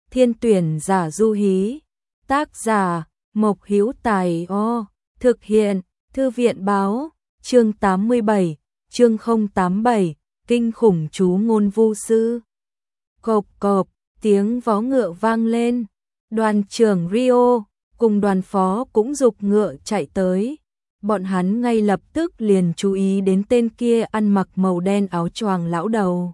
Thiên tuyển giả du hí. Tác giả Mộc Hữu Tài. Thực hiện Thư viện báo. Chương 87, chương 087, kinh khủng chú ngôn vu sư. Cộp cộp, tiếng vó ngựa vang lên. Đoàn trưởng Rio cùng đoàn phó cũng giục ngựa chạy tới. Bọn hắn ngay lập tức liền chú ý đến tên kia ăn mặc màu đen áo choàng lão đầu.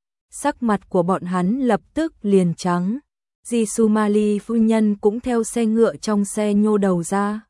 Sắc mặt của bọn hắn lập tức liền trắng. Jisumali phu nhân cũng theo xe ngựa trong xe nhô đầu ra.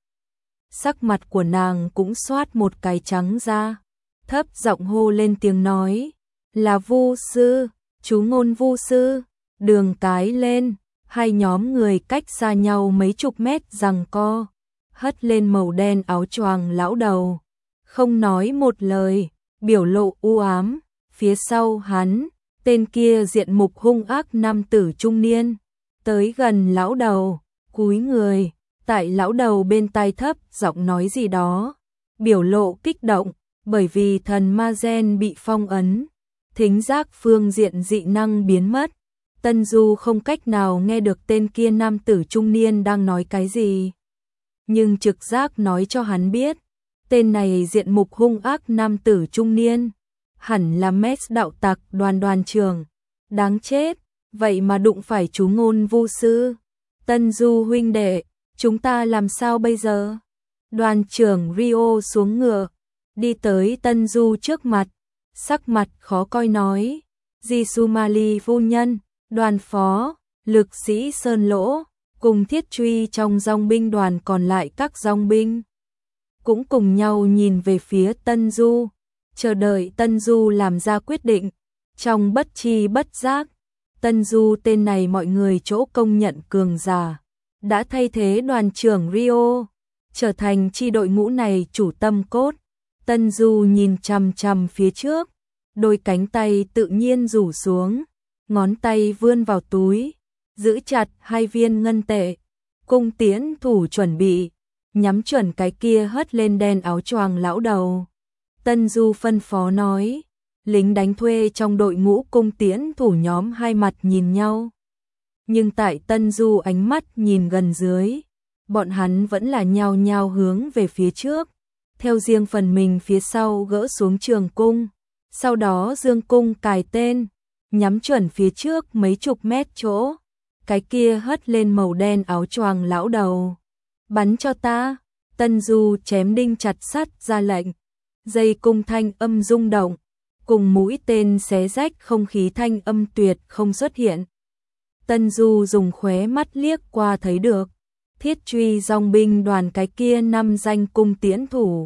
Sắc mặt của nàng cũng xoát một cái trắng ra. Thấp giọng hô lên tiếng nói. Là vu sư, chú ngôn vu sư. Đường cái lên. Hai nhóm người cách xa nhau mấy chục mét giằng co. Hất lên màu đen áo choàng lão đầu. Không nói một lời, biểu lộ u ám. Phía sau hắn, tên kia diện mục hung ác nam tử trung niên. Tới gần lão đầu, cúi người, tại lão đầu bên tai thấp giọng nói gì đó. Biểu lộ kích động, bởi vì thần ma gen bị phong ấn. Thính giác phương diện dị năng biến mất. Tân Du không cách nào nghe được tên kia nam tử trung niên đang nói cái gì. Nhưng trực giác nói cho hắn biết, tên này diện mục hung ác nam tử trung niên, hẳn là Mess đạo tặc đoàn trưởng. Đáng chết, vậy mà đụng phải chú ngôn vu sư. Tân Du huynh đệ, chúng ta làm sao bây giờ? Đoàn trưởng Rio xuống ngựa, đi tới Tân Du trước mặt, sắc mặt khó coi nói. Jisumali phu nhân, đoàn phó, lực sĩ Sơn Lỗ, cùng thiết truy trong dòng binh đoàn còn lại các dòng binh. Cũng cùng nhau nhìn về phía Tân Du, chờ đợi Tân Du làm ra quyết định. Trong bất chi bất giác, Tân Du tên này mọi người chỗ công nhận cường giả, đã thay thế đoàn trưởng Rio, trở thành chi đội ngũ này chủ tâm cốt. Tân Du nhìn chằm chằm phía trước, đôi cánh tay tự nhiên rủ xuống, ngón tay vươn vào túi, giữ chặt hai viên ngân tệ, cung tiễn thủ chuẩn bị, nhắm chuẩn cái kia hất lên đen áo choàng lão đầu. Tân Du phân phó nói, lính đánh thuê trong đội ngũ cung tiễn thủ nhóm hai mặt nhìn nhau. Nhưng tại Tân Du ánh mắt nhìn gần dưới, bọn hắn vẫn là nhao nhao hướng về phía trước, theo riêng phần mình phía sau gỡ xuống trường cung, sau đó dương cung cài tên, nhắm chuẩn phía trước mấy chục mét chỗ. Cái kia hất lên màu đen áo choàng lão đầu. Bắn cho ta. Tân Du chém đinh chặt sắt ra lệnh. Dây cung thanh âm rung động, cùng mũi tên xé rách không khí thanh âm tuyệt không xuất hiện. Tân Du dùng khóe mắt liếc qua thấy được thiết truy dòng binh đoàn cái kia 5 danh cung tiễn thủ.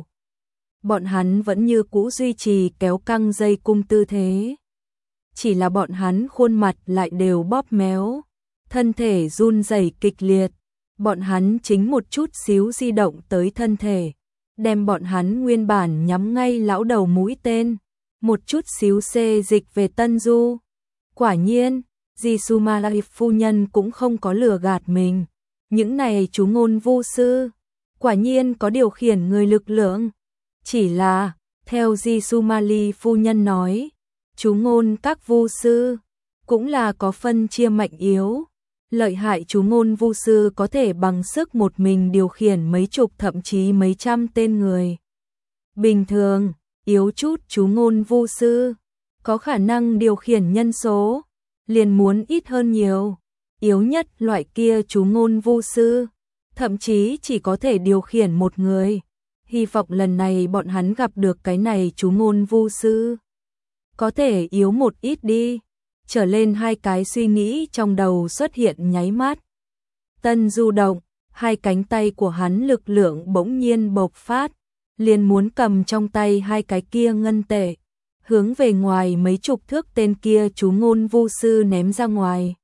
Bọn hắn vẫn như cũ duy trì kéo căng dây cung tư thế. Chỉ là bọn hắn khuôn mặt lại đều bóp méo, thân thể run rẩy kịch liệt. Bọn hắn chính một chút xíu di động tới thân thể, đem bọn hắn nguyên bản nhắm ngay lão đầu mũi tên, một chút xíu xê dịch về Tân Du. Quả nhiên, Jisumali phu nhân cũng không có lừa gạt mình. Những này chú ngôn vu sư, quả nhiên có điều khiển người lực lượng. Chỉ là, theo Jisumali phu nhân nói, chú ngôn các vu sư cũng là có phân chia mạnh yếu. Lợi hại chú ngôn vu sư có thể bằng sức một mình điều khiển mấy chục thậm chí mấy trăm tên người. Bình thường, yếu chút chú ngôn vu sư có khả năng điều khiển nhân số, liền muốn ít hơn nhiều. Yếu nhất loại kia chú ngôn vu sư, thậm chí chỉ có thể điều khiển một người. Hy vọng lần này bọn hắn gặp được cái này chú ngôn vu sư có thể yếu một ít đi. Trở lên hai cái suy nghĩ trong đầu xuất hiện nháy mắt. Tân Du động, hai cánh tay của hắn lực lượng bỗng nhiên bộc phát, liền muốn cầm trong tay hai cái kia ngân tệ, hướng về ngoài mấy chục thước tên kia chú ngôn vu sư ném ra ngoài.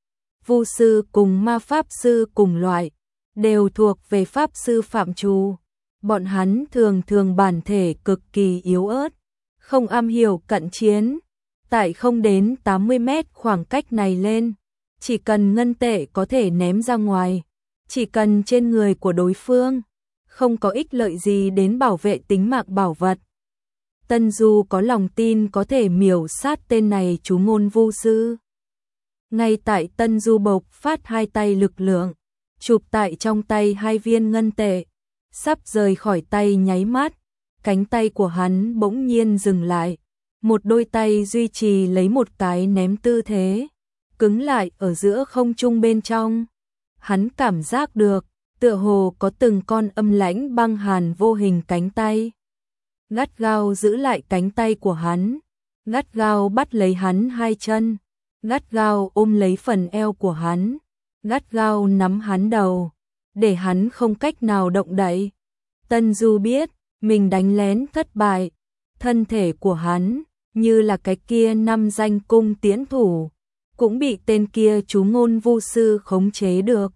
Vu sư cùng ma pháp sư cùng loại, đều thuộc về pháp sư phạm trù. Bọn hắn thường bản thể cực kỳ yếu ớt, không am hiểu cận chiến. Tại không đến 80 mét khoảng cách này lên, chỉ cần ngân tệ có thể ném ra ngoài, chỉ cần trên người của đối phương, không có ích lợi gì đến bảo vệ tính mạng bảo vật. Tân Du có lòng tin có thể miểu sát tên này chú ngôn vu sư. Ngay tại Tân Du bộc phát hai tay lực lượng, chụp tại trong tay hai viên ngân tệ, sắp rời khỏi tay nháy mắt, cánh tay của hắn bỗng nhiên dừng lại, một đôi tay duy trì lấy một cái ném tư thế, cứng lại ở giữa không trung bên trong. Hắn cảm giác được, tựa hồ có từng con âm lãnh băng hàn vô hình cánh tay, gắt gao giữ lại cánh tay của hắn, gắt gao bắt lấy hắn hai chân, gắt gao ôm lấy phần eo của hắn, gắt gao nắm hắn đầu, để hắn không cách nào động đậy. Tân Du biết, mình đánh lén thất bại, thân thể của hắn, như là cái kia năm danh cung tiễn thủ, cũng bị tên kia chú ngôn vu sư khống chế được.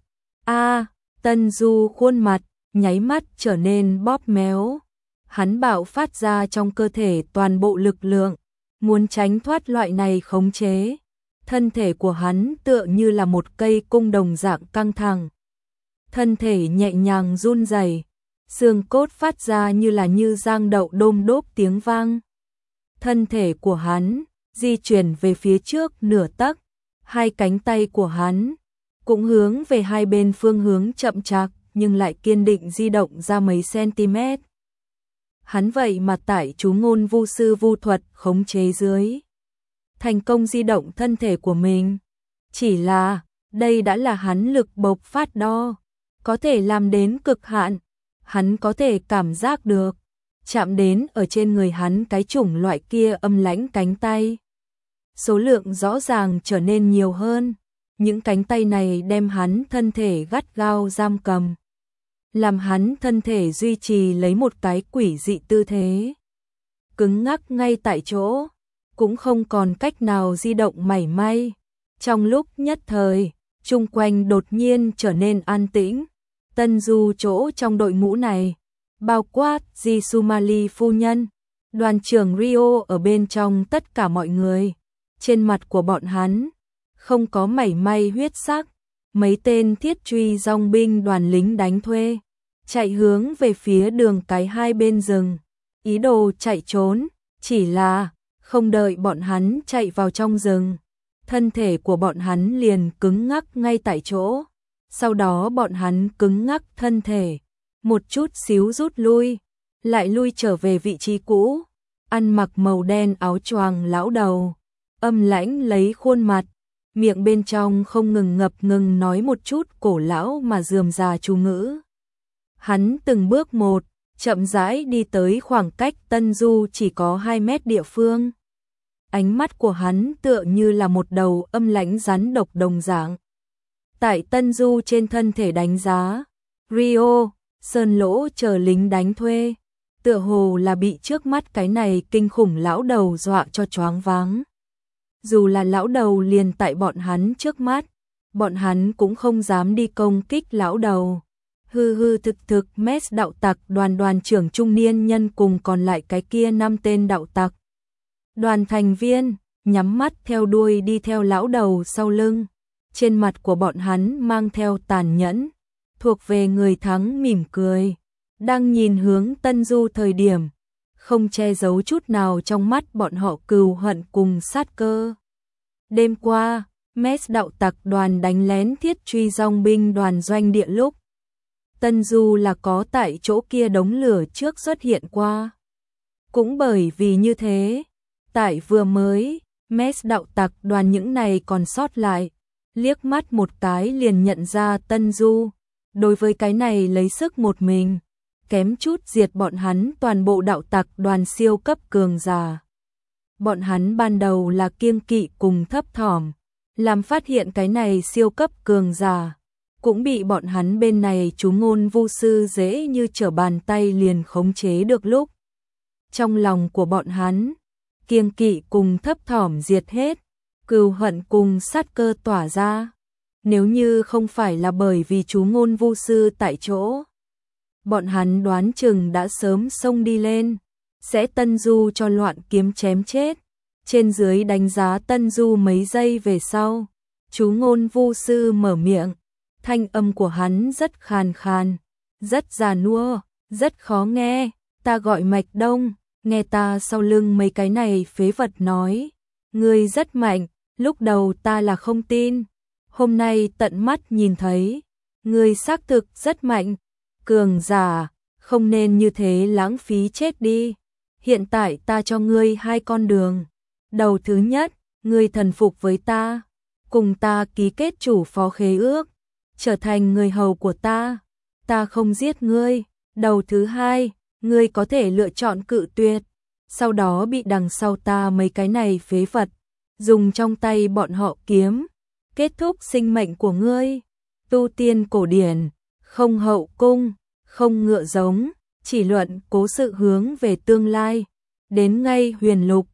Tân Du khuôn mặt, nháy mắt trở nên bóp méo. Hắn bạo phát ra trong cơ thể toàn bộ lực lượng, muốn tránh thoát loại này khống chế. Thân thể của hắn tựa như là một cây cung đồng dạng căng thẳng. Thân thể nhẹ nhàng run rẩy, xương cốt phát ra như giang đậu đôm đốp tiếng vang. Thân thể của hắn di chuyển về phía trước nửa tấc, hai cánh tay của hắn cũng hướng về hai bên phương hướng chậm chạp nhưng lại kiên định di động ra mấy cm. Hắn vậy mà tại chú ngôn vu sư vu thuật khống chế dưới, thành công di động thân thể của mình. Chỉ là, đây đã là hắn lực bộc phát đo, có thể làm đến cực hạn. Hắn có thể cảm giác được, chạm đến ở trên người hắn cái chủng loại kia âm lãnh cánh tay. Số lượng rõ ràng trở nên nhiều hơn, những cánh tay này đem hắn thân thể gắt gao giam cầm, làm hắn thân thể duy trì lấy một cái quỷ dị tư thế, cứng ngắc ngay tại chỗ, cũng không còn cách nào di động mảy may. Trong lúc nhất thời, chung quanh đột nhiên trở nên an tĩnh. Tân Du chỗ trong đội ngũ này, bao quát Jisumali phu nhân, đoàn trưởng Rio ở bên trong tất cả mọi người, trên mặt của bọn hắn không có mảy may huyết sắc. Mấy tên thiết truy dòng binh đoàn lính đánh thuê chạy hướng về phía đường cái hai bên rừng, ý đồ chạy trốn. Chỉ là không đợi bọn hắn chạy vào trong rừng, thân thể của bọn hắn liền cứng ngắc ngay tại chỗ. Sau đó bọn hắn cứng ngắc thân thể, một chút xíu rút lui, lại lui trở về vị trí cũ. Ăn mặc màu đen áo choàng lão đầu, âm lãnh lấy khuôn mặt, miệng bên trong không ngừng ngập ngừng nói một chút cổ lão mà rườm rà chú ngữ. Hắn từng bước một, chậm rãi đi tới khoảng cách Tân Du chỉ có 2 mét địa phương. Ánh mắt của hắn tựa như là một đầu âm lãnh rắn độc đồng dạng. Tại Tân Du trên thân thể đánh giá, Rio, Sơn Lỗ chờ lính đánh thuê, tựa hồ là bị trước mắt cái này kinh khủng lão đầu dọa cho choáng váng. Dù là lão đầu liền tại bọn hắn trước mắt, bọn hắn cũng không dám đi công kích lão đầu. Thực Mes đạo tặc đoàn trưởng trung niên nhân cùng còn lại cái kia 5 tên đạo tặc. Đoàn thành viên, nhắm mắt theo đuôi đi theo lão đầu sau lưng. Trên mặt của bọn hắn mang theo tàn nhẫn, thuộc về người thắng mỉm cười. Đang nhìn hướng Tân Du thời điểm, không che giấu chút nào trong mắt bọn họ cừu hận cùng sát cơ. Đêm qua, Mes đạo tặc đoàn đánh lén thiết truy dòng binh đoàn doanh địa lúc, Tân Du là có tại chỗ kia đống lửa trước xuất hiện qua. Cũng bởi vì như thế, tại vừa mới, Mes đạo tặc đoàn những này còn sót lại, liếc mắt một cái liền nhận ra Tân Du. Đối với cái này lấy sức một mình, kém chút diệt bọn hắn toàn bộ đạo tặc đoàn siêu cấp cường giả. Bọn hắn ban đầu là kiêng kỵ cùng thấp thỏm, làm phát hiện cái này siêu cấp cường giả, cũng bị bọn hắn bên này chú ngôn vu sư dễ như trở bàn tay liền khống chế được lúc. Trong lòng của bọn hắn, kiêng kỵ cùng thấp thỏm diệt hết, cừu hận cùng sát cơ tỏa ra. Nếu như không phải là bởi vì chú ngôn vu sư tại chỗ, bọn hắn đoán chừng đã sớm xông đi lên, sẽ Tân Du cho loạn kiếm chém chết. Trên dưới đánh giá Tân Du mấy giây về sau, chú ngôn vu sư mở miệng, thanh âm của hắn rất khàn khàn, rất già nua, rất khó nghe. Ta gọi Mạch Đông, nghe ta sau lưng mấy cái này phế vật nói, ngươi rất mạnh, Lúc đầu ta là không tin, hôm nay tận mắt nhìn thấy, ngươi xác thực rất mạnh, cường giả, không nên như thế lãng phí chết đi. Hiện tại ta cho ngươi hai con đường. Đầu thứ nhất, ngươi thần phục với ta, cùng ta ký kết chủ phó khế ước, trở thành người hầu của ta không giết ngươi. Đầu thứ hai, ngươi có thể lựa chọn cự tuyệt, sau đó bị đằng sau ta mấy cái này phế vật dùng trong tay bọn họ kiếm, kết thúc sinh mệnh của ngươi. Tu tiên cổ điển, không hậu cung, không ngựa giống, chỉ luận cố sự hướng về tương lai. Đến ngay huyền lục,